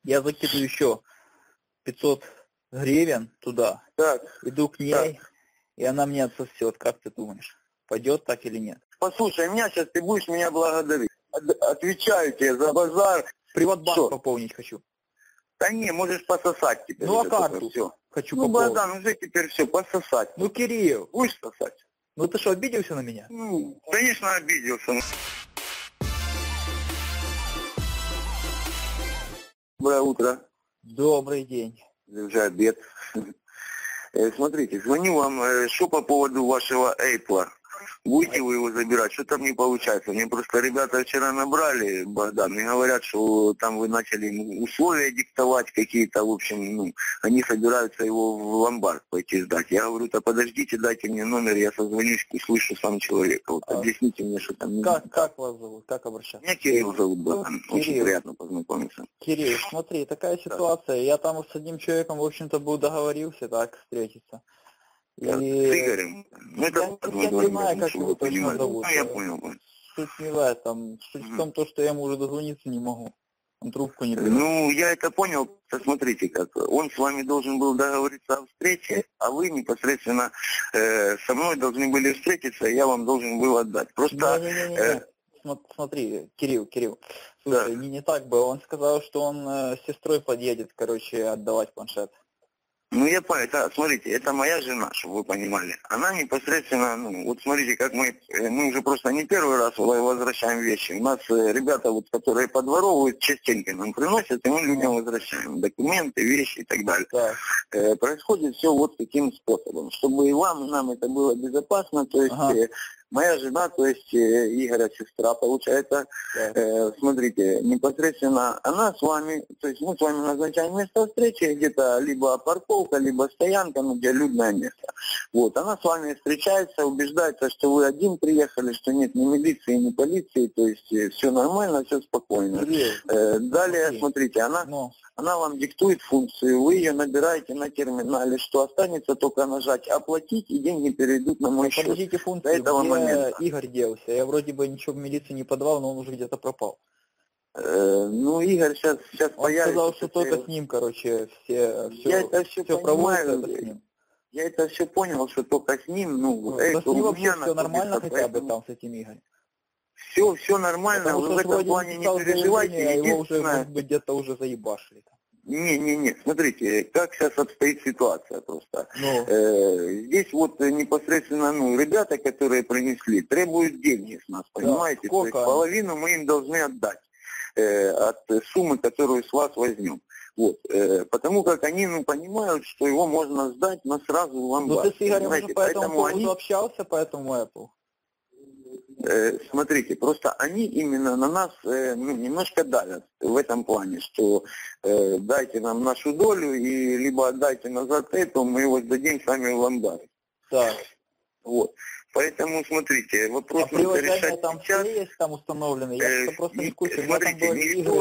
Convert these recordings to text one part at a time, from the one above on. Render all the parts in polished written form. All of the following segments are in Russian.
Я закидываю еще 500 гривен туда, Так, иду к ней, и она мне отсосет. Как ты думаешь, пойдет так или нет? послушай, меня сейчас ты будешь меня благодарить. Отвечаю тебе за базар. Приватбанк Что? пополнить хочу. Да не, можешь пососать теперь. Ну, а уже только карту все. хочу Ну, пополнить. Богдан, уже теперь все, пососать. Ну, Кирилл, Будешь сосать? ну ты что, обиделся на меня? Ну, конечно, обиделся. Доброе утро. Добрый день. Уже обед. Смотрите, звоню вам, что по поводу вашего Apple. Будете вы его забирать? Что там не получается? Мне просто ребята вчера набрали, Богдан, и говорят, что там вы начали ему условия диктовать какие-то, в общем, ну, они собираются его в ломбард пойти сдать. Я говорю, да подождите, дайте мне номер, я созвонюсь, услышу сам человека. Вот объясните мне, что там... Как вас зовут? Как обращаться? Меня Кирилл зовут, Богдан. Очень Кирилл. приятно познакомиться. Кирилл, смотри, такая ситуация. Я там с одним человеком, в общем-то, был договорился так встретиться. И... С Игорем? Ну, это я не знаю, как его точно понимаете. зовут. Ну, я понял. Суть не в этом. Суть в том, что я ему уже дозвониться не могу. Он трубку не берет. Ну, я это понял. Смотрите, как он с вами должен был договориться о встрече, а вы непосредственно со мной должны были встретиться, и я вам должен был отдать. Просто... Смотри, Кирилл, слушай, не так было. Он сказал, что он с сестрой подъедет, короче, отдавать планшет. Ну, я понял, смотрите, это моя жена, чтобы вы понимали. Она непосредственно, ну, вот смотрите, как мы уже просто не первый раз возвращаем вещи. У нас ребята, вот, которые подворовывают, частенько нам приносят, и мы людям возвращаем документы, вещи и так далее. Да. Происходит все вот таким способом. Чтобы и вам, и нам это было безопасно, то есть... Моя жена, то есть Игоря сестра, получается, смотрите, непосредственно она с вами, то есть мы с вами назначаем место встречи, где-то либо парковка, либо стоянка, ну, где людное место. Вот, она с вами встречается, убеждается, что вы один приехали, что нет ни милиции, ни полиции, то есть все нормально, все спокойно. Далее, смотрите, она вам диктует функцию, вы ее набираете на терминале, что останется только нажать «Оплатить», и деньги перейдут на мой счет. Подождите, функцию, Игорь делся? Я вроде бы ничего в милицию не подавал, но он уже где-то пропал. Ну, Игорь сейчас он появится. Он сказал, что только с ним, короче, все проводится с ним. Я это все понял, что только с ним, ну, с ним вообще все нормально хотя бы там с этим Игорем? Все нормально, вы в этом плане не переживайте. А его уже, может быть, где-то уже заебашили. Не, смотрите, как сейчас обстоит ситуация просто. Здесь вот непосредственно, ребята, которые принесли, требуют деньги с нас, понимаете? То есть половину мы им должны отдать от суммы, которую с вас возьмем. Вот, потому как они, понимают, что его можно сдать, но сразу в ломбард. Ну ты с Игорем уже по этому поводу общался, по этому Apple? Смотрите, просто они именно на нас немножко давят в этом плане, что дайте нам нашу долю и либо отдайте назад это, мы его сдадим сами в ломбард. Так. Вот. Поэтому, смотрите, вопрос надо решать там сейчас. Все есть там установлены, я просто не в курсе. Смотрите,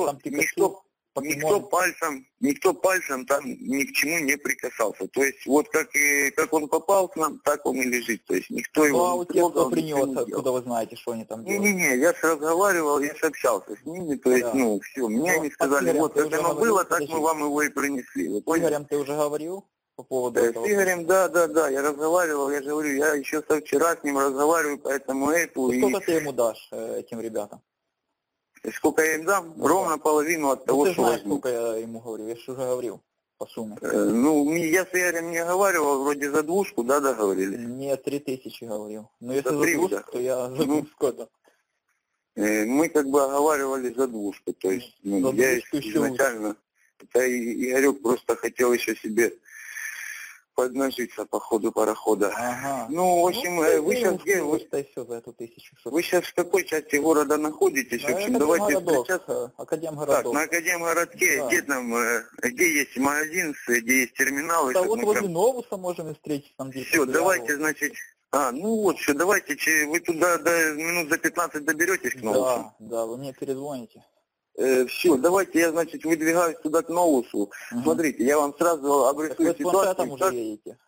никто пальцем там ни к чему не прикасался. То есть вот как он попал к нам, так он и лежит. То есть никто его не трогал. А у тех, кто принес, откуда вы знаете, что они там делают? Не, я же разговаривал, я же общался с ними, то есть, все, мне они сказали, вот как оно было, так мы вам его и принесли. С Игорем ты уже говорил по поводу этого? С Игорем, да, я разговаривал, я же говорю, я еще со вчера с ним разговариваю, поэтому эту... Сколько ты ему дашь этим ребятам? Сколько я им дам? Ровно половину от того, что возьму. Сколько я ему говорю? Я же уже говорил по сумме. Я с Игорем не говорил, вроде за двушку, да, договорились? Нет, 3000 говорил. Но если за двушку, то я за двушку-то. Мы как бы оговаривали за двушку, то есть я изначально... Это Игорек просто хотел еще себе поднажиться по ходу парохода. Ага. В общем, вы сейчас где? Вы сейчас в какой части города находитесь? В общем, давайте встречаться. Академгородок. Так, на Академгородке, да. где есть магазин, где есть терминал. Да, вот возле Новуса можем встретиться. Там все, давайте, значит... все, давайте, вы туда минут за 15 доберетесь к Новусу? Да, вы мне перезвоните. Все, давайте я, значит, выдвигаюсь туда к Новусу. Смотрите, я вам сразу обрисую ситуацию. Вы с планшетом уже едете?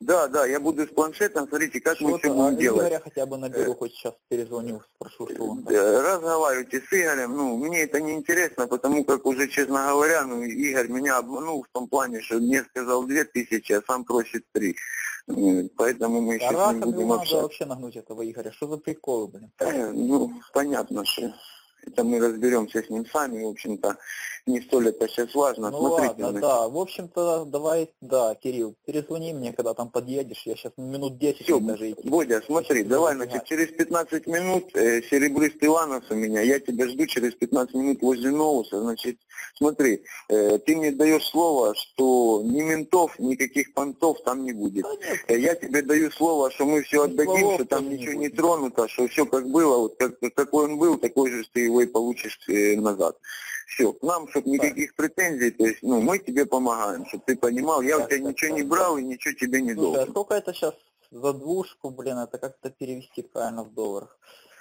Да, я буду с планшетом, смотрите, как мы все будем делать. Игоря хотя бы наберу, хоть сейчас перезвоню, спрошу, что он там. Разговаривайте с Игорем, мне это не интересно, потому как уже, честно говоря, Игорь меня обманул в том плане, что мне сказал 2000, а сам просит 3. Поэтому мы еще не будем общаться. Надо вообще нагнуть этого Игоря, что за приколы, блин? Понятно, что это мы разберемся с ним сами, в общем-то, не столь это сейчас важно. Смотрите, ладно, да, в общем-то, давай, Кирилл, перезвони мне, когда там подъедешь, я сейчас минут 10 все, даже идти. Бодя, смотри, давай, через 15 минут серебристый Ланос у меня, я тебя жду через 15 минут возле Ноуса, значит, смотри, ты мне даешь слово, что ни ментов, никаких понтов там не будет. Я тебе даю слово, что мы все отдадим, что там ничего не тронуто, что все как было, вот какой он был, такой же ты его и получишь назад. Все, к нам, чтобы никаких претензий, то есть, мы тебе помогаем, чтобы ты понимал, я у тебя ничего не брал и ничего тебе не должен. А сколько это сейчас за двушку, блин, это как-то перевести правильно в долларах?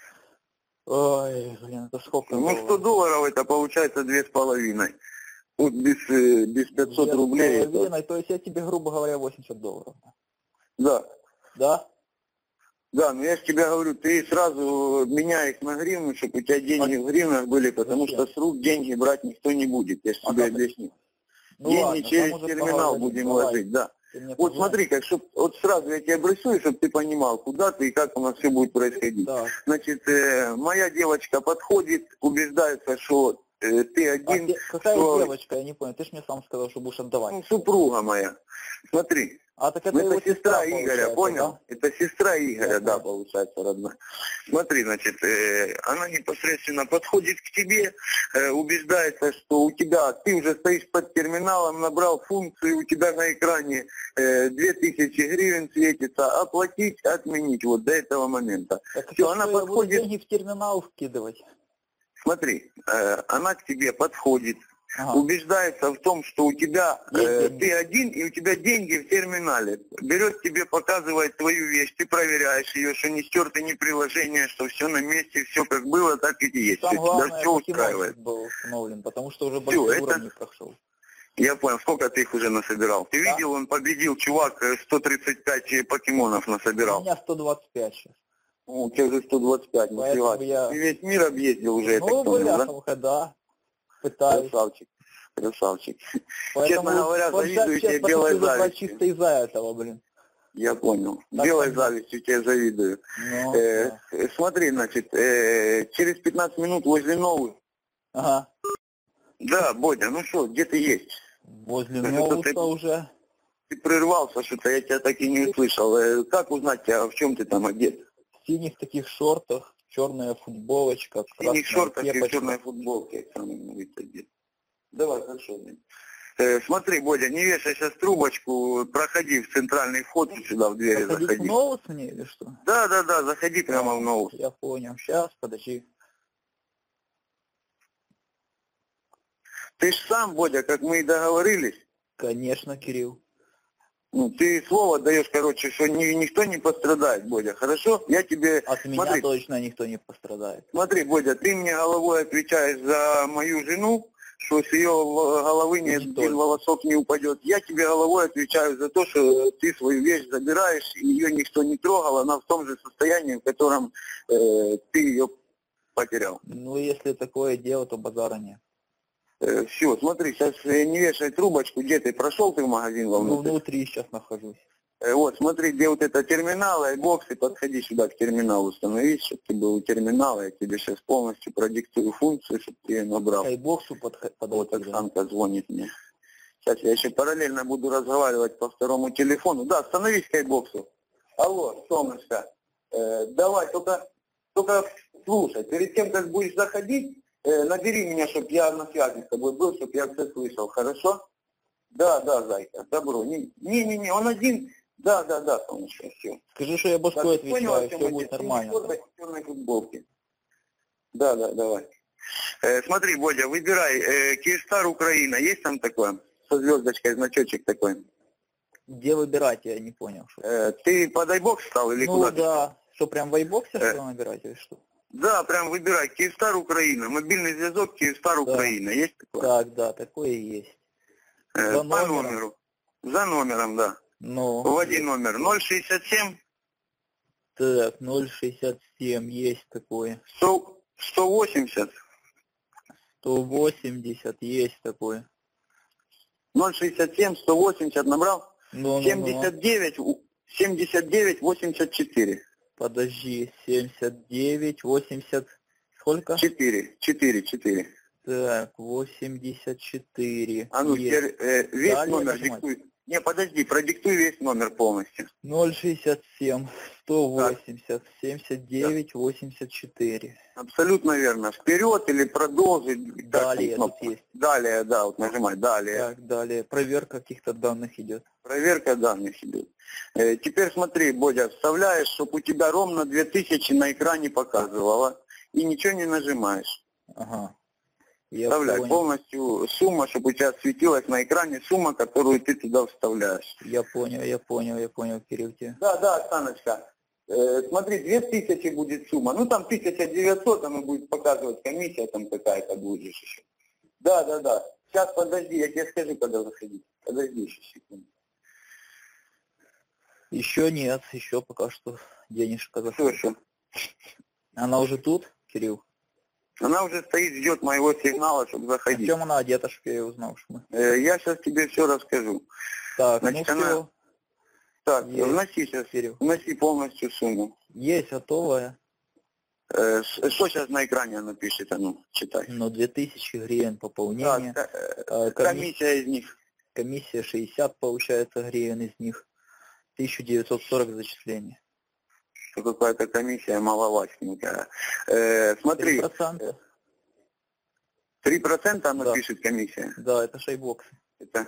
Ой, блин, это сколько долларов? 100 долларов это получается 2,5. Вот без 500 рублей. 2,5, то есть я тебе, грубо говоря, 80 долларов. Да. Да? Да, но я же тебе говорю, ты сразу меняй их на гривну, чтобы у тебя деньги в гривнах были, потому что с рук деньги брать никто не будет, я же тебе объясню. Деньги через терминал будем ложить, да. Вот смотри, вот сразу я тебя обрисую, чтобы ты понимал, куда ты и как у нас все будет происходить. Да. Значит, моя девочка подходит, убеждается, что ты один. Какая девочка, я не понял, ты же мне сам сказал, что будешь отдавать. Супруга моя. Смотри. Это сестра Игоря, понял? Да? Это сестра Игоря, да, получается, родная. Смотри, значит, она непосредственно подходит к тебе, убеждается, что у тебя, ты уже стоишь под терминалом, набрал функцию, у тебя на экране 2000 гривен светится, оплатить, отменить, вот до этого момента. Так все, она подходит. Деньги в терминал вкидывать. Смотри, она к тебе подходит. Убеждается в том, что у тебя ты один и у тебя деньги в терминале. Берет тебе, показывает твою вещь, ты проверяешь ее, что не стерто ни приложение, что все на месте, все как было, так и есть. Там главное, все устраивает. Был установлен, потому что уже большой уровень прошел. Я понял, сколько ты их уже насобирал? Ты видел, он победил, чувак, 135 покемонов насобирал. У меня 125 сейчас. У тебя уже 125, Ты весь мир объездил уже, я так понял, да? Пытаюсь. Красавчик. Поэтому, честно говоря, завидую тебе белой завистью. Чисто из-за этого, блин. Я понял. Так белой завистью тебе завидую. Смотри, значит, через 15 минут возле Новой. Ага. Да, Бодя, ну что, где ты есть? Возле Новуса уже. Ты прервался, что-то я тебя так и не услышал. Как узнать тебя, в чем ты там одет? В синих таких шортах. Черная футболочка, красная шортах и черной футболке. Давай, хорошо. Смотри, Бодя, не вешай сейчас трубочку, проходи в центральный вход сюда, в двери заходи. Заходить в Ноус мне или что? Да, заходи прямо в Ноус. Я понял. Сейчас, подожди. Ты ж сам, Бодя, как мы и договорились. Конечно, Кирилл. Ты слово даешь, короче, что никто не пострадает, Бодя, хорошо? Я тебе... От меня точно никто не пострадает. Смотри, Бодя, ты мне головой отвечаешь за мою жену, что с ее головы ни один волосок не упадет. Я тебе головой отвечаю за то, что ты свою вещь забираешь, и ее никто не трогал, она в том же состоянии, в котором ты ее потерял. Ну, если такое дело, то базара нет. Все, смотри, сейчас не вешай трубочку, где ты, прошел ты в магазин вовнутрь? Ну, внутри сейчас нахожусь. Вот, смотри, где вот это терминал, айбокс, и подходи сюда к терминалу, становись, чтобы ты был у терминала, я тебе сейчас полностью продиктую функцию, чтобы ты ее набрал. К айбоксу подойти. Вот Оксанка звонит мне. Сейчас я еще параллельно буду разговаривать по второму телефону. Да, становись к айбоксу. Алло, солнышко, давай, только слушай, перед тем, как будешь заходить, набери меня, чтобы я на связи с тобой был, чтобы я все слышал, хорошо? Да, зайка, добро. Не, он один. Да, солнышко, все. Скажи, что я башкой отвечаю, все будет нормально. В футболке. Да, давай. Смотри, Бодя, выбирай. Киевстар Украина, есть там такое? Со звездочкой, значочек такой. Где выбирать, я не понял. Ты под айбокс стал или куда? Ну да. Что, прям в айбоксе что набирать или что? Да, прям выбирай. Киевстар Украина. Мобильный зв'язок Киевстар Украина. Есть такое? Так, такое и есть. По номеру. За номером, да. Ну. Вводи номер 067. Так, 067 есть такое. 180. 180 есть такое. 067, 180 набрал? Ну. 79, 84. Подожди, 79, 80, сколько? 4. Так, 84. А ну, теперь весь Далее номер нажимать. диктуй. Не, подожди, продиктуй весь номер полностью. 067, 180, 79, 84. Абсолютно верно. Вперед или продолжить? Далее тут есть. Далее, да, вот нажимай, далее. Так, далее. Проверка каких-то данных идет. Проверка данных идет. Теперь смотри, Бодя, вставляешь, чтобы у тебя ровно 2000 на экране показывало. И ничего не нажимаешь. Ага. Вставляй полностью сумма, чтобы у тебя светилась на экране сумма, которую ты туда вставляешь. Я понял, Кирилл. Да, Оксаночка. Смотри, 2000 будет сумма. Ну там 1900, оно будет показывать комиссия там какая-то будет еще. Да. Сейчас подожди, я тебе скажу, когда заходить. Подожди еще секунду. Еще нет, еще пока что денежка заходит. Все. Она уже тут, Кирилл? Она уже стоит, ждет моего сигнала, чтобы В заходить. чем она одета, чтобы я ее узнал? Я сейчас тебе все расскажу. Так, Значит, ну все. Так, Есть. вноси сейчас, Кирилл. вноси полностью сумму. Есть, готовая. Что сейчас на экране она пишет, а ну, читай. Ну, 2000 гривен пополнение. Так, комиссия из них. Комиссия 60, получается, гривен из них. 1940 зачисление. Что какая-то комиссия маловатенькая. Смотри. 3%. 3% она Да. пишет комиссия? Да, это шейбокс. Это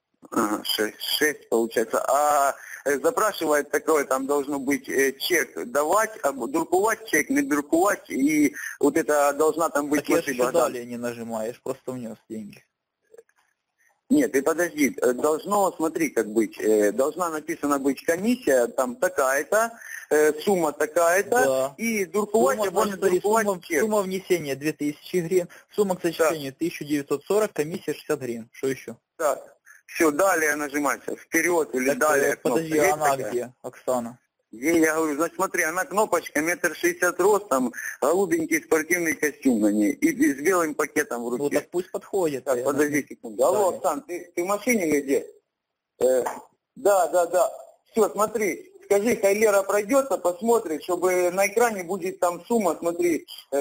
6 получается. А запрашивает такое, там должно быть чек давать, друкувати чек, не друкувати, и вот это должна там быть... Так я же еще далее не нажимаешь, просто внес деньги. Нет, ты подожди, должно, смотри, как быть, должна написана быть комиссия, там такая-то, сумма такая-то, Да. и друкувати або не друкувати чек. Сумма внесения 2000 гривен, сумма к зачислению 1940, комиссия 60 гривен. Что еще? Так, все, далее нажимается, вперед или Так, далее. подожди, кнопка. она такая? где, Оксана? Я говорю, значит, смотри, она кнопочка, 1,60 м ростом, голубенький спортивный костюм на ней, и с белым пакетом в руке. Ну так пусть подходит. Так, подожди секунду. Алло, Оксан, ты в машине или где? Да. Все, смотри, скажи, хай Лера пройдется, посмотрит, чтобы на экране будет там сумма, смотри.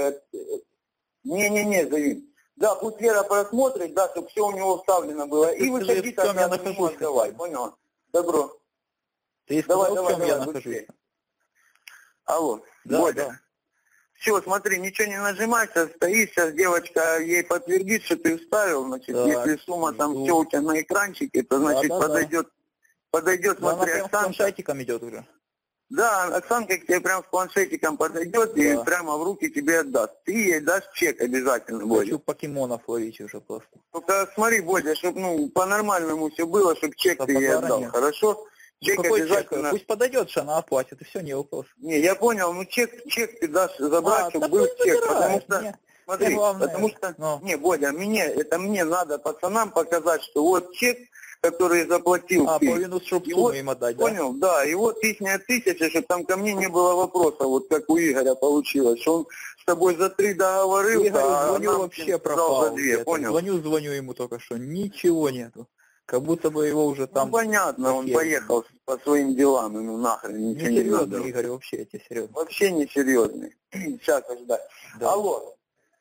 Не, Заюнь. Да, пусть Лера просмотрит, да, чтобы все у него вставлено было. И выходи тогда на нему отдавай, понял? Добро. Ты сказал, в чем я нахожусь? Быстрее. Алло, Да, Бодя. да. Все, смотри, ничего не нажимайся, стоишь, сейчас девочка ей подтвердит, что ты вставил, значит, Так, если сумма там жду. все у тебя на экранчике, то, значит, Да. подойдет, Да, она смотри, прям с Оксанка. планшетиком идет уже. Да, Оксанка к тебе прям с планшетиком подойдет и прямо в руки тебе отдаст. Ты ей дашь чек обязательно, Бодя. Хочу покемонов ловить уже просто. Только смотри, Бодя, чтобы по-нормальному все было, чтобы чек ты ей отдал, нет. хорошо? Ну, Чек какой чек? обязательно... Пусть подойдет, что она оплатит, и все, не вопрос. Не, я понял, ну чек ты дашь забрать, чтобы так был пусть чек, забирает, потому что, мне смотри, главное, потому что, но. не, Бодя, мне надо пацанам показать, что вот чек, который заплатил ты. Половину чтоб И сумму вот, им отдать, да? понял, да, и вот ихняя 1000, чтобы там ко мне не было вопроса, вот как у Игоря получилось, что он с тобой за 3 договорился, Игорю а звоню, нам вообще сказал пропал. за 2, понял? Звоню ему только что, ничего нету. Как будто бы его уже там... Ну, понятно, он поехал по своим делам, ему нахрен ничего не надо. Несерьезный, Игорь, вообще, я тебе серьезно. Вообще не серьезный. Сейчас ждать. Да. Алло.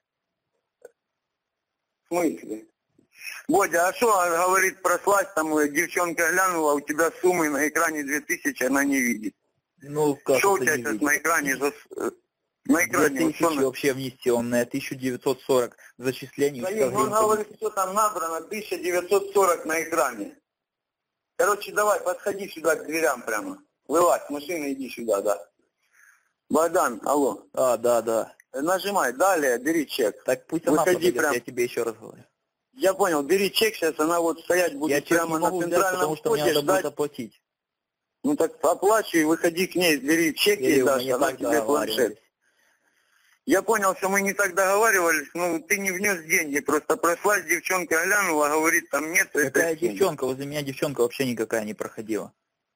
В смысле? Бодя, а что говорит, прослась, там девчонка глянула, у тебя суммы на экране 2000, она не видит. Ну, как Что у это тебя не сейчас видит? на экране? На экране. 2000 вообще внесенная, 1940 к зачислению. Ну, он говорит, что там набрано, 1940 на экране. Короче, давай, подходи сюда к дверям прямо. Вылазь, с машины иди сюда, да. Богдан, алло. Да. Нажимай, далее, бери чек. Так пусть она Выходи подойдет, прям. я тебе еще раз говорю. Я понял, бери чек, сейчас она вот стоять Я будет чек прямо не на могу взять, центральном потому что мне входе, надо будет ждать. оплатить. Ну так оплачивай, выходи к ней, бери чек ей Кирилл, мы дашь, не она так тебе планшет. договаривались. Я понял, что мы не так договаривались, ну ты не внес деньги, просто прошлась, девчонка глянула, говорит, там нет. Какая девчонка? Возле меня девчонка вообще никакая не проходила.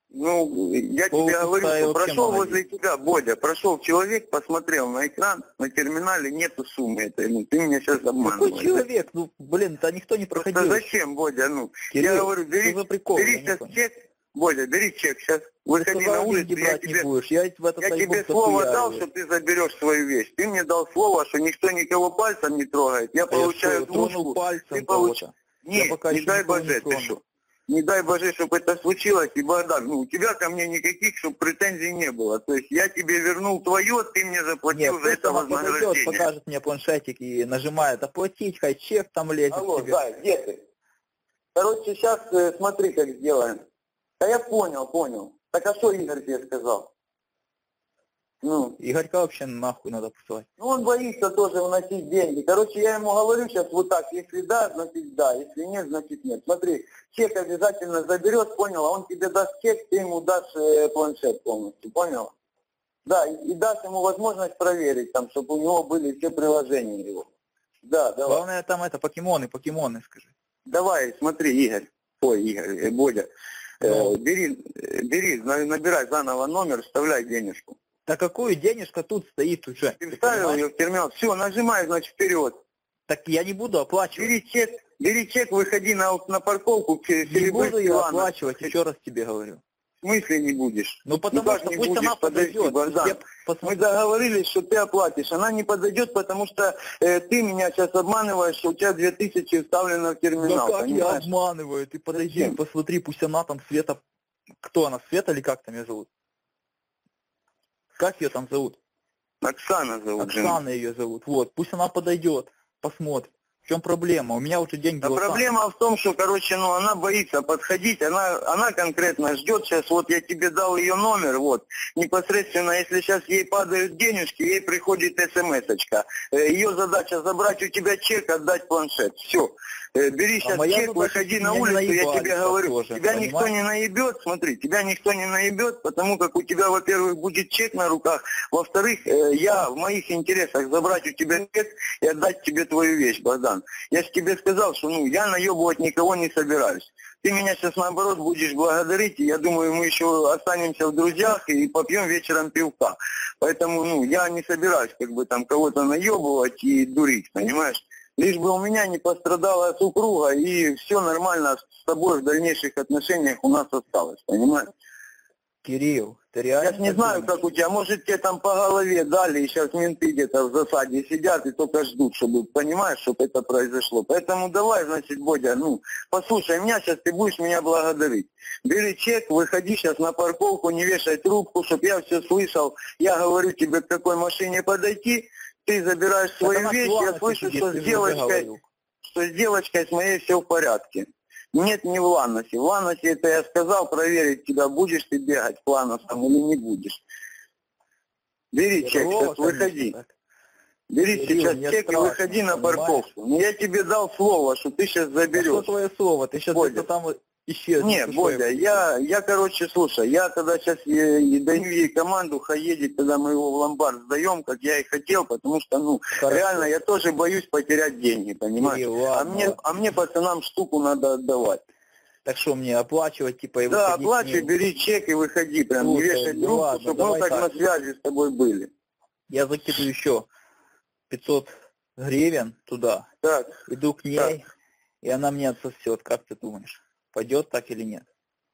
Ну, я тебе говорю, что прошел возле тебя, Бодя, прошел человек, посмотрел на экран, на терминале нету суммы этой, ну, ты меня сейчас обманываешь. Какой человек? Ну, блин, это никто не проходил. Просто зачем, Бодя, ну, Кирилл, я говорю, бери сейчас чек, Бодя, бери чек, сейчас выходи на улицу, я тебе слово дал, что ты заберешь свою вещь. Ты мне дал слово, что никто никого пальцем не трогает. Я получаю двушку, ты получаешь... Нет, не дай Боже, ты что? Не дай Боже, чтобы это случилось, и Богдан, ну, у тебя ко мне никаких, чтобы претензий не было. То есть я тебе вернул твое, ты мне заплатил за это вознаграждение. Подойдет, покажет мне планшетик и нажимает оплатить, хай чек там лезет. Алло, тебе. Да, где ты? Короче, сейчас смотри, как сделаем. Да я понял. Так а что Игорь тебе сказал? Ну. Игорька вообще нахуй надо посылать. Ну, он боится тоже вносить деньги. Короче, я ему говорю сейчас вот так, если да, значит да, если нет, значит нет. Смотри, чек обязательно заберешь, понял, а он тебе даст чек, ты ему дашь планшет полностью, понял? Да, и дашь ему возможность проверить, там, чтобы у него были все приложения его. Да, давай. Главное там это, покемоны, скажи. Давай, смотри, Игорь, Бодя, бери, набирай заново номер, вставляй денежку. Да какую денежка тут стоит уже? Ты вставил ее в терминал, все, нажимай, значит, вперед. Так я не буду оплачивать. Бери чек, выходи на парковку. Не буду я оплачивать, еще раз тебе говорю. В смысле не будешь? Ну потому что пусть она подойдет. Мы договорились, что ты оплатишь. Она не подойдет, потому что ты меня сейчас обманываешь, что у тебя 2000 вставлено в терминал. Да как я обманываю? Ты подойди, посмотри, пусть она там Света... Кто она, Света или как там ее зовут? Как ее там зовут? Оксана зовут. Оксана ее зовут. Вот, пусть она подойдет, посмотрит. В чем проблема? У меня уже деньги... Да проблема в том, что, короче, ну, она боится подходить, она конкретно ждет сейчас, вот я тебе дал ее номер, вот, непосредственно, если сейчас ей падают денежки, ей приходит смс-очка. Ее задача забрать у тебя чек, отдать планшет. Все. Бери сейчас чек, выходи на улицу, я тебе говорю, тоже, тебя понимаешь? Никто не наебет, смотри, тебя никто не наебет, потому как у тебя, во-первых, будет чек на руках, во-вторых, я в моих интересах забрать у тебя чек и отдать тебе твою вещь, Богдан. Я же тебе сказал, что ну я наебывать никого не собираюсь. Ты меня сейчас наоборот будешь благодарить, и я думаю, мы еще останемся в друзьях и попьем вечером пивка. Поэтому ну я не собираюсь как бы там кого-то наебывать и дурить, понимаешь? Лишь бы у меня не пострадала супруга, и все нормально с тобой в дальнейших отношениях у нас осталось, понимаешь? Кирилл, ты реально... Я не знаю, как у тебя, может тебе там по голове дали, и сейчас менты где-то в засаде сидят и только ждут, чтобы, понимаешь, чтобы это произошло. Поэтому давай, значит, Бодя, ну, послушай меня, сейчас ты будешь меня благодарить. Бери чек, выходи сейчас на парковку, не вешай трубку, чтобы я все слышал. Я говорю тебе, к какой машине подойти, ты забираешь свою вещь, я слышу, что с девочкой с моей все в порядке. Нет, не в Ланосе. В Ланосе, это я сказал, проверить тебя, будешь ты бегать к Ланосам или не будешь. Бери чек, сейчас выходи. Бери сейчас чек и выходи на парковку. Ну, я тебе дал слово, что ты сейчас заберешь. А что твое слово? Ты сейчас где-то там исчезнешь. Нет, Бодя, я, короче, слушай, я тогда сейчас даю ей команду, хай едет, когда мы его в ломбард сдаем, как я и хотел, потому что, ну, хорошо. Реально, я тоже боюсь потерять деньги, понимаешь? А мне пацанам штуку надо отдавать. Так что мне оплачивать, типа, и выходить? Да, оплачивай, бери чек и выходи, прям слушай, не вешай трубку, ладно, чтобы мы так на связи с тобой были. Я закидываю еще 500 гривен туда, так, иду к ней, так. И она мне отсосет, как ты думаешь? Пойдет так или нет?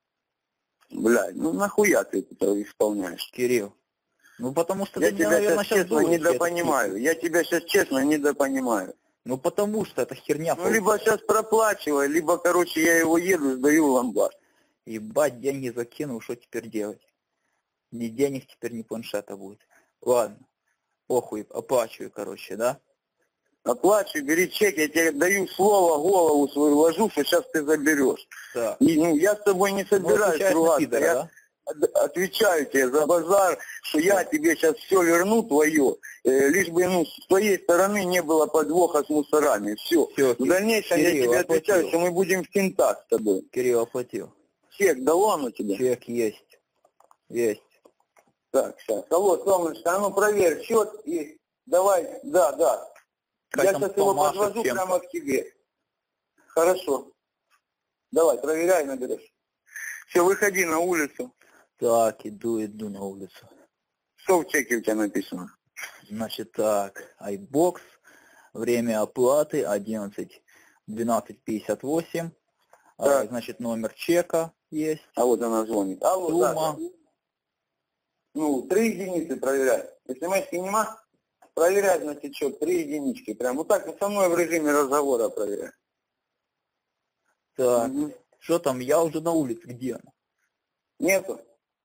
Блядь, ну нахуя ты это исполняешь? Кирилл, ну потому что я тебя наверное, сейчас честно недопонимаю. Я тебя сейчас честно недопонимаю. Ну потому что это херня. Ну либо сейчас проплачивай, либо, короче, я его еду, сдаю в ломбард. Ебать, деньги закинул, что теперь делать? Ни денег теперь, ни планшета будет. Ладно, похуй, оплачиваю, короче, да? Оплачивай, бери чек, я тебе даю слово, голову свою ложу, что сейчас ты заберешь. Да. И, ну, я с тобой не собираюсь ругаться. Пидора, я отвечаю тебе за базар, что я тебе сейчас все верну твое, лишь бы ну, с твоей стороны не было подвоха с мусорами. Все. В дальнейшем Кирилл, я тебе отвечаю, что мы будем в кентах с тобой. Кирилл оплатил. Чек дал он у тебя? Чек есть. Есть. Так, сейчас. Алло, солнышко, а ну проверь счет и давай, да. Я сейчас его подвожу прямо к тебе. Хорошо. Давай, проверяй, наберешь. Все, выходи на улицу. Так, иду на улицу. Что в чеке у тебя написано? Значит так, iBox, время оплаты 11:12:58. Значит, номер чека есть. А вот она звонит. Алло, Сумма. да. Ну, 3 единицы проверяй. СМС-ки нема? Проверяй, значит, счет, 3 единички. Прям вот так со мной в режиме разговора проверяй. Так, что там, я уже на улице, где она? Нету?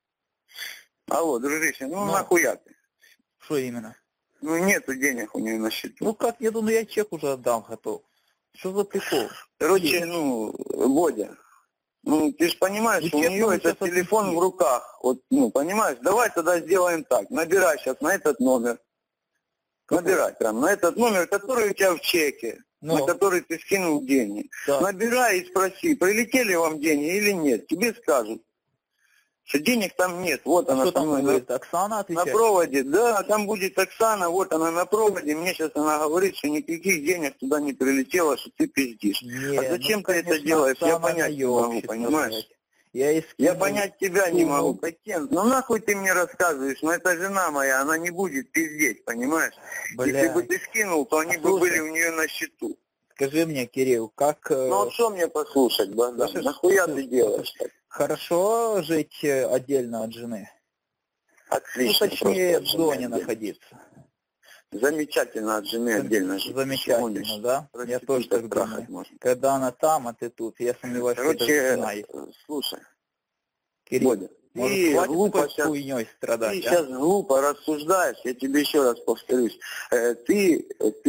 Алло, дружище, нахуя ты? Что именно? Ну, нету денег у нее на счету. Ну как нету, я чек уже отдам, готов. Что за прикол? Короче, Бодя, ты же понимаешь, что у нее этот телефон в руках. Вот, понимаешь, давай тогда сделаем так. Набирай сейчас на этот номер. Набирай прям на этот номер, который у тебя в чеке, на который ты скинул деньги. Да. Набирай и спроси, прилетели вам деньги или нет. Тебе скажут, что денег там нет. Вот она что со мной будет? Оксана отвечает? На проводе. Да, там будет Оксана, вот она на проводе. Мне сейчас она говорит, что никаких денег туда не прилетело, что ты пиздишь. А зачем ты это делаешь? Я понять не могу, понимаешь? Я понять тебя не могу. Нахуй ты мне рассказываешь? Это жена моя, она не будет пиздеть, понимаешь? Если бы ты скинул, то они бы были у нее на счету. Скажи мне, Кирилл, как... Ну что мне послушать, Богдан? Нахуя ты делаешь так? Хорошо жить отдельно от жены? Отлично. Точнее, в зоне находиться. Замечательно от жены отдельно жить. Замечательно, да? Я тоже так думаю. Когда она там, а ты тут, я сомневаюсь, что это жена есть. Слушай, Кирилл, может, хватит глупо хуйней страдать, ты сейчас глупо рассуждаешь, я тебе еще раз повторюсь. Ты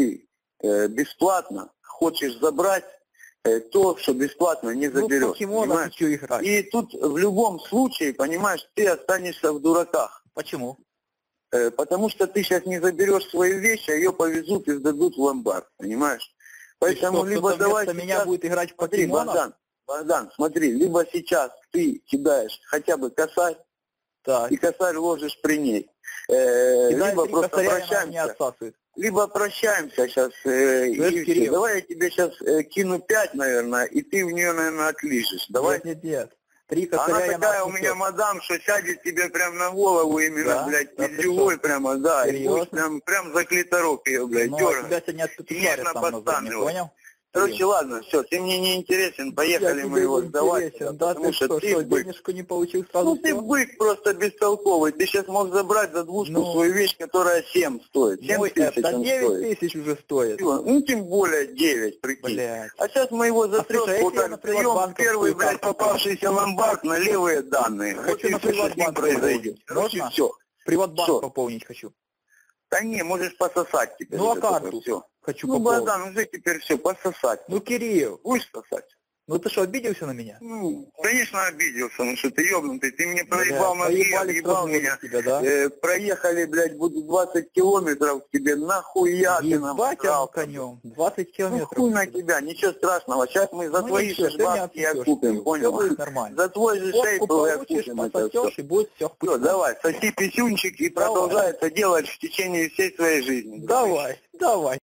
бесплатно хочешь забрать то, что бесплатно не заберешь. Играть. И тут в любом случае, понимаешь, ты останешься в дураках. Почему? Потому что ты сейчас не заберешь свою вещь, а ее повезут и сдадут в ломбард, понимаешь? Поэтому либо давай сейчас... меня будет играть в покемонов? Богдан, смотри, либо сейчас ты кидаешь хотя бы косарь, и косарь ложишь при ней. Либо просто прощаемся. Либо прощаемся сейчас. Давай я тебе сейчас кину 5, наверное, и ты в нее, наверное, отлижешь. Давай. Нет. Она такая у меня мадам, что сядет тебе прям на голову именно, блядь, пиздюлой прямо, да. И будешь прям за клиторок ее, блядь, дергать. Нежно постанешь, понял? Короче, ладно, все, ты мне не интересен, поехали мы его сдавать, потому что ты бык. Денежку не получил сразу. Ты бык просто бестолковый, ты сейчас мог забрать за двушку свою вещь, которая 7 стоит, 7 тысяч он 9 тысяч уже стоит. Тем более 9, прикинь. Блядь. А сейчас мы его за трёшку так даем, первый, блядь, попавшийся ломбард на левые данные. Хочу на Приватбанк произойдет. Можно? Все. Приватбанк пополнить хочу. Да не, можешь пососать теперь. А карту? Все. Хочу пополнить. Богдан, уже теперь все, пососать. Кирилл. Будешь сосать? Ты что, обиделся на меня? Конечно, обиделся, что ты ёбнутый. Ты мне проебал мозги, объебал меня. Тебя, да? Проехали, блядь, буду 20 километров к тебе. Нахуя ты нам сказал? Конем. 20 километров. Хуй на тебя, ничего страшного. Сейчас мы за твои же бабки окупим, понял? Все будет нормально. За твой же шейпл и окупим это все. И будет все. Все, давай, соси писюнчик и продолжай это делать в течение всей своей жизни. Давай.